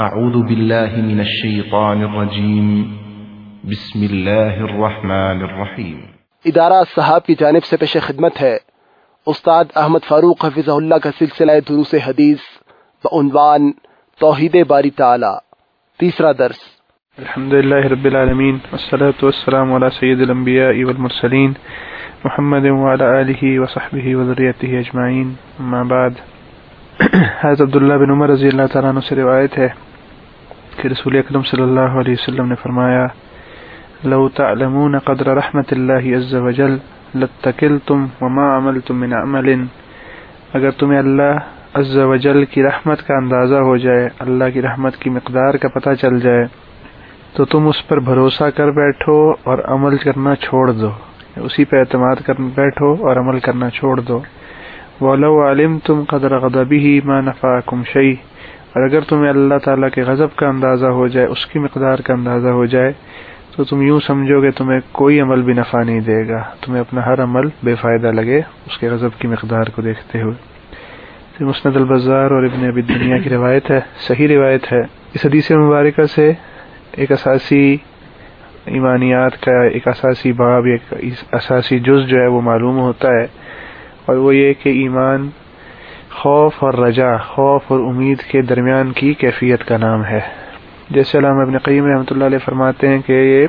اعوذ باللہ من الشیطان الرجیم بسم اللہ الرحمن الرحیم۔ ادارہ الصحاب کی جانب سے پیش خدمت ہے استاد احمد فاروق حفظہ اللہ کا سلسلہ دروس حدیث بعنوان توحید باری تعالی، تیسرا درس۔ الحمدللہ رب العالمین والصلاة والسلام علی سید الانبیاء والمرسلین محمد وعلی آلہ وصحبہ وذریتہ اجمعین، اما بعد۔ حضرت عبداللہ بن عمر رضی اللہ تعالیٰ عنہ سے روایت ہے کہ رسول اکرم صلی اللہ علیہ وسلم نے فرمایا: لو تعلمون قدر رحمت اللہ عز وجل لاتکلتم وما عملتم من عمل، اگر تمہیں اللہ عز وجل کی رحمت کا اندازہ ہو جائے، اللہ کی رحمت کی مقدار کا پتہ چل جائے، تو تم اس پر بھروسہ کر بیٹھو اور عمل کرنا چھوڑ دو، اسی پہ اعتماد کر بیٹھو اور عمل کرنا چھوڑ دو۔ وَلَوْ عَلِمْتُمْ قَدْرَ غَضَبِهِ مَا نَفَعَكُمْ شَيْءٌ، اور اگر تمہیں اللہ تعالیٰ کے غضب کا اندازہ ہو جائے، اس کی مقدار کا اندازہ ہو جائے، تو تم یوں سمجھو کہ تمہیں کوئی عمل بھی نفع نہیں دے گا، تمہیں اپنا ہر عمل بے فائدہ لگے اس کے غضب کی مقدار کو دیکھتے ہوئے۔ مسند البزار اور ابن ابی دنیا کی روایت ہے، صحیح روایت ہے۔ اس حدیث مبارکہ سے ایک اساسی ایمانیات کا ایک اساسی باب، ایک اساسی جز جو ہے وہ معلوم ہوتا ہے، اور وہ یہ کہ ایمان خوف اور رجا، خوف اور امید کے درمیان کی کیفیت کا نام ہے۔ جیسے علامہ ابن قیم رحمۃ اللہ علیہ فرماتے ہیں کہ یہ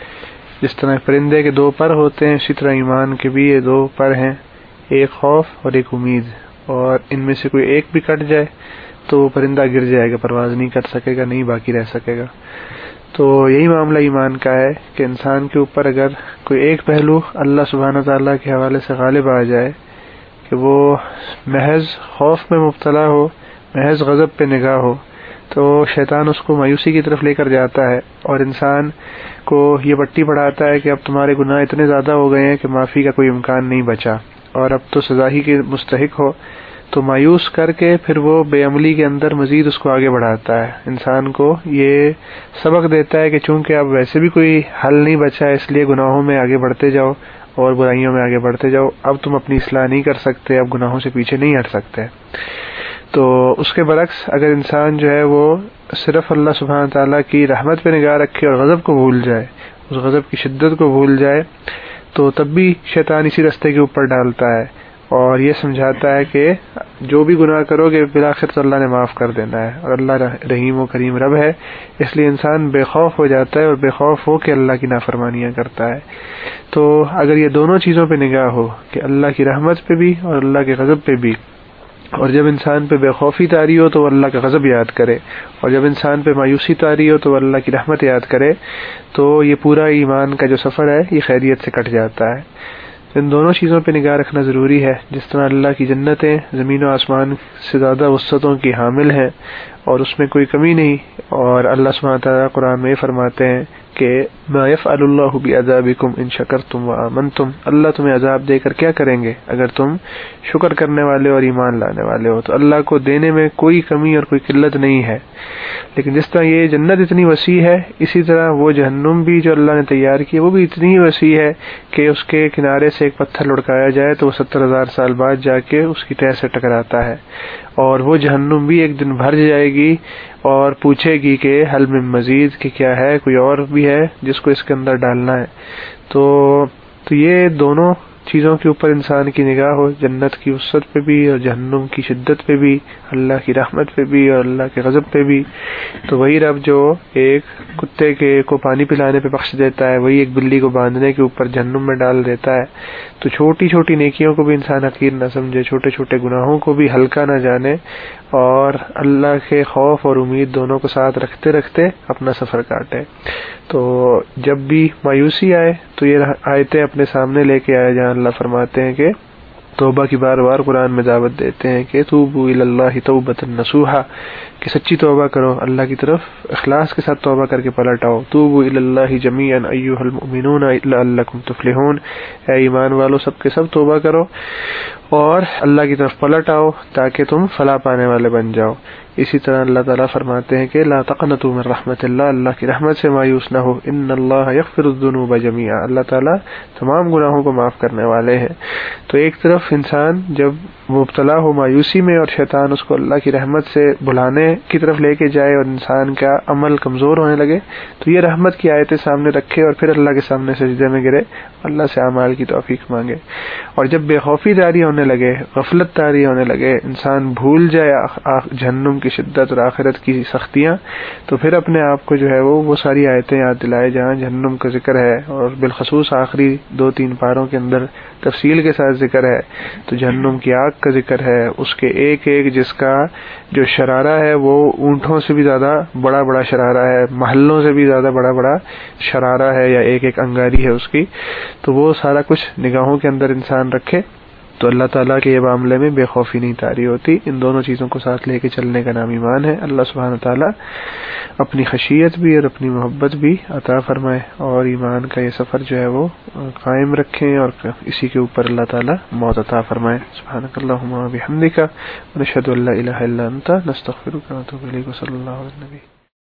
جس طرح پرندے کے دو پر ہوتے ہیں، اسی طرح ایمان کے بھی یہ دو پر ہیں، ایک خوف اور ایک امید، اور ان میں سے کوئی ایک بھی کٹ جائے تو وہ پرندہ گر جائے گا، پرواز نہیں کر سکے گا، نہیں باقی رہ سکے گا۔ تو یہی معاملہ ایمان کا ہے کہ انسان کے اوپر اگر کوئی ایک پہلو اللہ سبحانہ تعالیٰ کے حوالے سے غالب آ جائے کہ وہ محض خوف میں مبتلا ہو، محض غضب پہ نگاہ ہو، تو شیطان اس کو مایوسی کی طرف لے کر جاتا ہے اور انسان کو یہ پٹی پڑھاتا ہے کہ اب تمہارے گناہ اتنے زیادہ ہو گئے ہیں کہ معافی کا کوئی امکان نہیں بچا اور اب تو سزا ہی کے مستحق ہو، تو مایوس کر کے پھر وہ بے عملی کے اندر مزید اس کو آگے بڑھاتا ہے، انسان کو یہ سبق دیتا ہے کہ چونکہ اب ویسے بھی کوئی حل نہیں بچا ہے، اس لیے گناہوں میں آگے بڑھتے جاؤ اور برائیوں میں آگے بڑھتے جاؤ، اب تم اپنی اصلاح نہیں کر سکتے، اب گناہوں سے پیچھے نہیں ہٹ سکتے۔ تو اس کے برعکس اگر انسان جو ہے وہ صرف اللہ سبحانہ تعالیٰ کی رحمت پہ نگاہ رکھے اور غضب کو بھول جائے، اس غضب کی شدت کو بھول جائے، تو تب بھی شیطان اسی رستے کے اوپر ڈالتا ہے اور یہ سمجھاتا ہے کہ جو بھی گناہ کرو گے بالآخر تو اللہ نے معاف کر دینا ہے، اور اللہ رحیم و کریم رب ہے، اس لیے انسان بے خوف ہو جاتا ہے اور بے خوف ہو کے اللہ کی نافرمانیاں کرتا ہے۔ تو اگر یہ دونوں چیزوں پہ نگاہ ہو کہ اللہ کی رحمت پہ بھی اور اللہ کے غضب پہ بھی، اور جب انسان پہ بے خوفی طاری ہو تو وہ اللہ کا غضب یاد کرے، اور جب انسان پہ مایوسی طاری ہو تو وہ اللہ کی رحمت یاد کرے، تو یہ پورا ایمان کا جو سفر ہے یہ خیریت سے کٹ جاتا ہے۔ ان دونوں چیزوں پہ نگاہ رکھنا ضروری ہے۔ جس طرح اللہ کی جنتیں زمین و آسمان سے زیادہ وسعتوں کی حامل ہیں اور اس میں کوئی کمی نہیں، اور اللہ سبحانہ تعالیٰ قرآن میں فرماتے ہیں کہ ما یفعل اللہ بعذابکم ان شکرتم وآمنتم، اللہ تمہیں عذاب دے کر کیا کریں گے اگر تم شکر کرنے والے اور ایمان لانے والے ہو۔ تو اللہ کو دینے میں کوئی کمی اور کوئی قلت نہیں ہے، لیکن جس طرح یہ جنت اتنی وسیع ہے، اسی طرح وہ جہنم بھی جو اللہ نے تیار کی وہ بھی اتنی وسیع ہے کہ اس کے کنارے سے ایک پتھر لڑکایا جائے تو وہ 70,000 سال بعد جا کے اس کی تہہ سے ٹکراتا ہے، اور وہ جہنم بھی ایک دن بھر جائے گی اور پوچھے گی کہ حل من مزید، کہ کیا ہے، کوئی اور بھی ہے جس کو اس کے اندر ڈالنا ہے۔ تو یہ دونوں چیزوں کے اوپر انسان کی نگاہ ہو، جنت کی وسعت پہ بھی اور جہنم کی شدت پہ بھی، اللہ کی رحمت پہ بھی اور اللہ کے غضب پہ بھی، تو وہی رب جو ایک کتے کو پانی پلانے پہ بخش دیتا ہے، وہی ایک بلی کو باندھنے کے اوپر جہنم میں ڈال دیتا ہے۔ تو چھوٹی چھوٹی نیکیوں کو بھی انسان حقیر نہ سمجھے، چھوٹے چھوٹے گناہوں کو بھی ہلکا نہ جانے، اور اللہ کے خوف اور امید دونوں کو ساتھ رکھتے رکھتے اپنا سفر کاٹے۔ تو جب بھی مایوسی آئے تو یہ آیتیں اپنے سامنے لے کے آئے جہاں اللہ فرماتے ہیں کہ توبہ کی بار بار قرآن میں دعوت دیتے ہیں کہ توبوا الی اللہ توبۃ نصوحا، کہ سچی توبہ کرو، اللہ کی طرف اخلاص کے ساتھ توبہ کر کے پلٹ آؤ۔ توبوا الی اللہ جمیعا ایھا المؤمنون لعلکم تفلحون، اے ایمان والو سب کے سب توبہ کرو اور اللہ کی طرف پلٹ آؤ تاکہ تم فلاح پانے والے بن جاؤ۔ اسی طرح اللہ تعالیٰ فرماتے ہیں کہ لا تقنطوا من رحمت اللہ، اللہ کی رحمت سے مایوس نہ ہو، ان اللہ یغفر الذنوب جميعا، اللہ تعالیٰ تمام گناہوں کو معاف کرنے والے ہیں۔ تو ایک طرف انسان جب مبتلا ہو مایوسی میں اور شیطان اس کو اللہ کی رحمت سے بلانے کی طرف لے کے جائے اور انسان کا عمل کمزور ہونے لگے، تو یہ رحمت کی آیتیں سامنے رکھے اور پھر اللہ کے سامنے سجدے میں گرے، اللہ سے اعمال کی توفیق مانگے۔ اور جب بے خوفی طاری ہونے لگے، غفلت طاری ہونے لگے، انسان بھول جائے جہنم کی شدت اور آخرت کی سختیاں، تو پھر اپنے آپ کو جو ہے وہ ساری آیتیں یاد دلائے جہاں جہنم کا ذکر ہے، اور بالخصوص آخری 2-3 پاروں کے اندر تفصیل کے ساتھ ذکر ہے، تو جہنم کی آگ کا ذکر ہے، اس کے ایک ایک جس کا جو شرارہ ہے وہ اونٹوں سے بھی زیادہ بڑا بڑا شرارہ ہے، محلوں سے بھی زیادہ بڑا بڑا شرارہ ہے، یا ایک ایک انگاری ہے اس کی، تو وہ سارا کچھ نگاہوں کے اندر انسان رکھے تو اللہ تعالیٰ کے یہ معاملے میں بے خوفی نہیں طاری ہوتی۔ ان دونوں چیزوں کو ساتھ لے کے چلنے کا نام ایمان ہے۔ اللہ سبحانہ تعالیٰ اپنی خشیت بھی اور اپنی محبت بھی عطا فرمائے، اور ایمان کا یہ سفر جو ہے وہ قائم رکھیں، اور اسی کے اوپر اللہ تعالیٰ موت عطا فرمائے۔ سبحانک اللہم و بحمدک، ونشہد ان لا الہ الا انت، نستغفرک ونتوب الیک، صلی اللہ علیہ وسلم۔